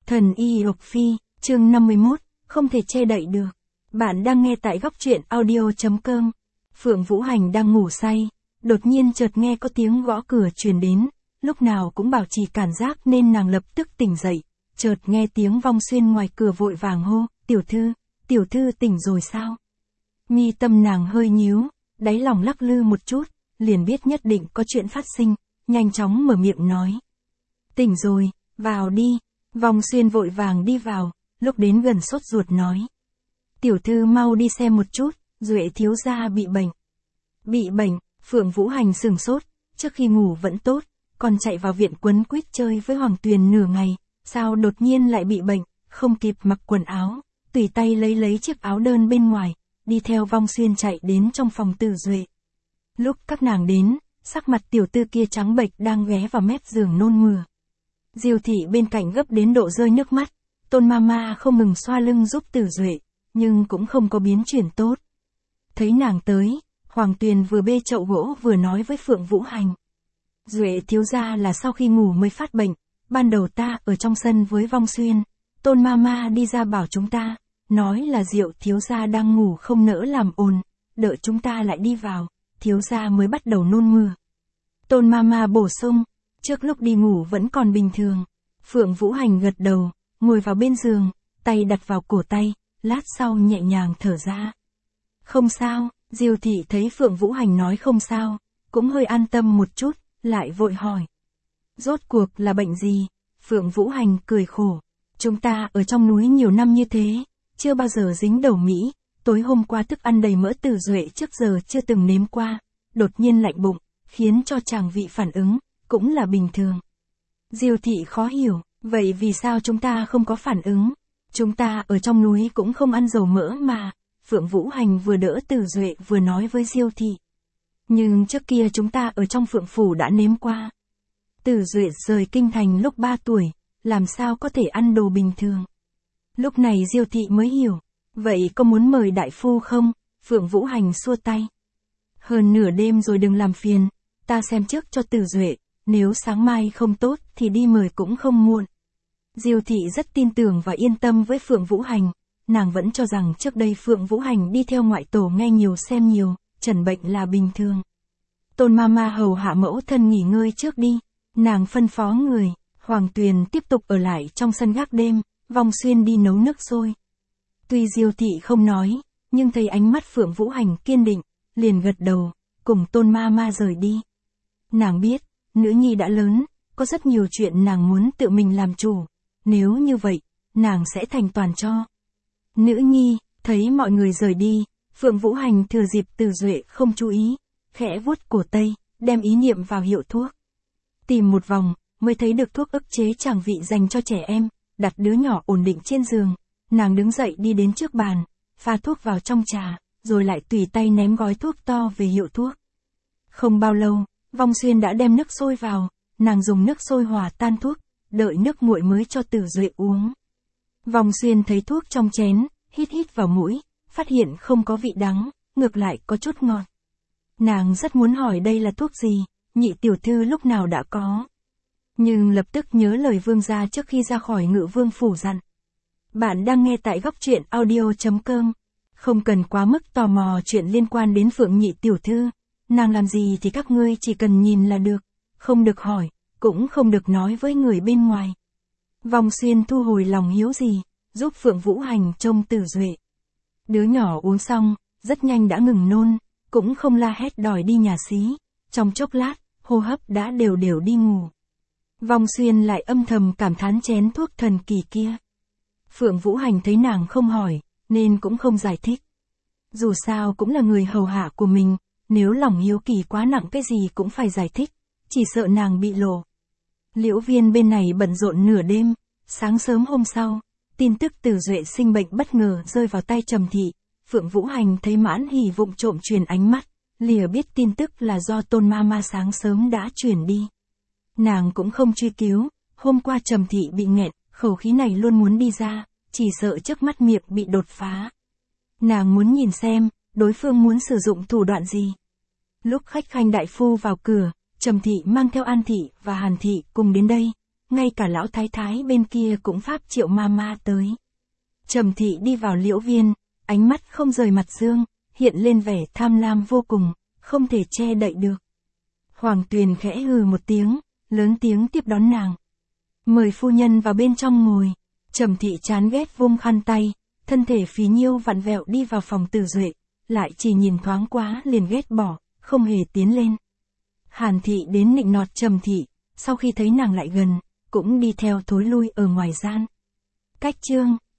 Thần y Lộc Phi, chương 51, không thể che đậy được. Bạn đang nghe tại góc truyện audio.com. Phượng Vũ Hành đang ngủ say, đột nhiên chợt nghe có tiếng gõ cửa truyền đến, lúc nào cũng bảo trì cảm giác nên nàng lập tức tỉnh dậy, chợt nghe tiếng Vong Xuyên ngoài cửa vội vàng hô, tiểu thư tỉnh rồi sao? Mi tâm nàng hơi nhíu, đáy lòng lắc lư một chút, liền biết nhất định có chuyện phát sinh, nhanh chóng mở miệng nói. Tỉnh rồi, vào đi. Vong Xuyên vội vàng đi vào, lúc đến gần sốt ruột nói. Tiểu thư mau đi xem một chút, Duệ thiếu gia bị bệnh. Bị bệnh, Phượng Vũ Hành sừng sốt, trước khi ngủ vẫn tốt, còn chạy vào viện quấn quýt chơi với Hoàng Tuyền nửa ngày, sao đột nhiên lại bị bệnh, không kịp mặc quần áo, tùy tay lấy chiếc áo đơn bên ngoài, đi theo Vong Xuyên chạy đến trong phòng Tử Duệ. Lúc các nàng đến, sắc mặt tiểu tư kia trắng bệch đang ghé vào mép giường nôn mửa. Diêu thị bên cạnh gấp đến độ rơi nước mắt, Tôn Mama không ngừng xoa lưng giúp Tử Duệ, nhưng cũng không có biến chuyển tốt. Thấy nàng tới, Hoàng Tuyền vừa bê chậu gỗ vừa nói với Phượng Vũ Hành. Duệ thiếu gia là sau khi ngủ mới phát bệnh, ban đầu ta ở trong sân với Vong Xuyên, Tôn Mama đi ra bảo chúng ta, nói là Diệu thiếu gia đang ngủ không nỡ làm ồn, đợi chúng ta lại đi vào, thiếu gia mới bắt đầu nôn mửa. Tôn Mama bổ sung, trước lúc đi ngủ vẫn còn bình thường. Phượng Vũ Hành gật đầu, ngồi vào bên giường, tay đặt vào cổ tay, lát sau nhẹ nhàng thở ra. Không sao, Diêu thị thấy Phượng Vũ Hành nói không sao, cũng hơi an tâm một chút, lại vội hỏi. Rốt cuộc là bệnh gì? Phượng Vũ Hành cười khổ. Chúng ta ở trong núi nhiều năm như thế, chưa bao giờ dính đầu Mỹ, tối hôm qua thức ăn đầy mỡ Tử Duệ trước giờ chưa từng nếm qua, đột nhiên lạnh bụng, khiến cho chàng vị phản ứng, cũng là bình thường. Diêu thị khó hiểu, vậy vì sao chúng ta không có phản ứng? Chúng ta ở trong núi cũng không ăn dầu mỡ mà. Phượng Vũ Hành vừa đỡ Tử Duệ vừa nói với Diêu thị. Nhưng trước kia chúng ta ở trong Phượng Phủ đã nếm qua. Tử Duệ rời kinh thành lúc 3 tuổi, làm sao có thể ăn đồ bình thường? Lúc này Diêu thị mới hiểu, vậy có muốn mời đại phu không? Phượng Vũ Hành xua tay. Hơn nửa đêm rồi đừng làm phiền, ta xem trước cho Tử Duệ, nếu sáng mai không tốt thì đi mời cũng không muộn. Diêu thị rất tin tưởng và yên tâm với Phượng Vũ Hành, nàng vẫn cho rằng trước đây Phượng Vũ Hành đi theo ngoại tổ nghe nhiều xem nhiều, trần bệnh là bình thường. Tôn Mama hầu hạ mẫu thân nghỉ ngơi trước đi, nàng phân phó người, Hoàng Tuyền tiếp tục ở lại trong sân gác đêm, Vong Xuyên đi nấu nước sôi. Tuy Diêu thị không nói, nhưng thấy ánh mắt Phượng Vũ Hành kiên định, liền gật đầu, cùng Tôn Mama rời đi. Nàng biết, nữ nhi đã lớn, có rất nhiều chuyện nàng muốn tự mình làm chủ, nếu như vậy, nàng sẽ thành toàn cho. Nữ nhi, thấy mọi người rời đi, Phượng Vũ Hành thừa dịp Tử Duệ không chú ý, khẽ vuốt cổ tay, đem ý niệm vào hiệu thuốc. Tìm một vòng, mới thấy được thuốc ức chế tràng vị dành cho trẻ em, đặt đứa nhỏ ổn định trên giường, nàng đứng dậy đi đến trước bàn, pha thuốc vào trong trà, rồi lại tùy tay ném gói thuốc to về hiệu thuốc. Không bao lâu, Vong Xuyên đã đem nước sôi vào, nàng dùng nước sôi hòa tan thuốc, đợi nước nguội mới cho Tử Duệ uống. Vong Xuyên thấy thuốc trong chén, hít vào mũi, phát hiện không có vị đắng, ngược lại có chút ngọt. Nàng rất muốn hỏi đây là thuốc gì, nhị tiểu thư lúc nào đã có. Nhưng lập tức nhớ lời vương gia trước khi ra khỏi Ngự Vương phủ dặn. Bạn đang nghe tại góc truyện audio.com. Không cần quá mức tò mò chuyện liên quan đến Phượng nhị tiểu thư. Nàng làm gì thì các ngươi chỉ cần nhìn là được, không được hỏi, cũng không được nói với người bên ngoài. Vong Xuyên thu hồi lòng hiếu gì, giúp Phượng Vũ Hành trông Tử Duệ. Đứa nhỏ uống xong, rất nhanh đã ngừng nôn, cũng không la hét đòi đi nhà xí, trong chốc lát, hô hấp đã đều đi ngủ. Vong Xuyên lại âm thầm cảm thán chén thuốc thần kỳ kia. Phượng Vũ Hành thấy nàng không hỏi, nên cũng không giải thích. Dù sao cũng là người hầu hạ của mình, nếu lòng hiếu kỳ quá nặng cái gì cũng phải giải thích, chỉ sợ nàng bị lộ. Liễu Viên bên này bận rộn nửa đêm, sáng sớm hôm sau, tin tức Tử Duệ sinh bệnh bất ngờ rơi vào tay Trầm thị. Phượng Vũ Hành thấy Mãn Hỉ vụng trộm truyền ánh mắt, lìa biết tin tức là do Tôn Mama sáng sớm đã truyền đi. Nàng cũng không truy cứu, hôm qua Trầm thị bị nghẹn, khẩu khí này luôn muốn đi ra, chỉ sợ trước mắt miệng bị đột phá. Nàng muốn nhìn xem, đối phương muốn sử dụng thủ đoạn gì. Lúc khách khanh đại phu vào cửa, Trầm thị mang theo An thị và Hàn thị cùng đến đây. ngay cả lão thái thái bên kia cũng pháp Triệu Mama tới. Trầm Thị đi vào liễu viên, ánh mắt không rời mặt Dương, hiện lên vẻ tham lam vô cùng, không thể che đậy được. Hoàng Tuyền khẽ hừ một tiếng, lớn tiếng tiếp đón nàng. Mời phu nhân vào bên trong ngồi. Trầm Thị chán ghét vung khăn tay, thân thể phì nhiêu vặn vẹo đi vào phòng Tử Duệ, lại chỉ nhìn thoáng quá liền ghét bỏ, không hề tiến lên. Hàn Thị đến nịnh nọt Trầm Thị, sau khi thấy nàng lại gần, cũng đi theo thối lui ở ngoài gian. Cách chương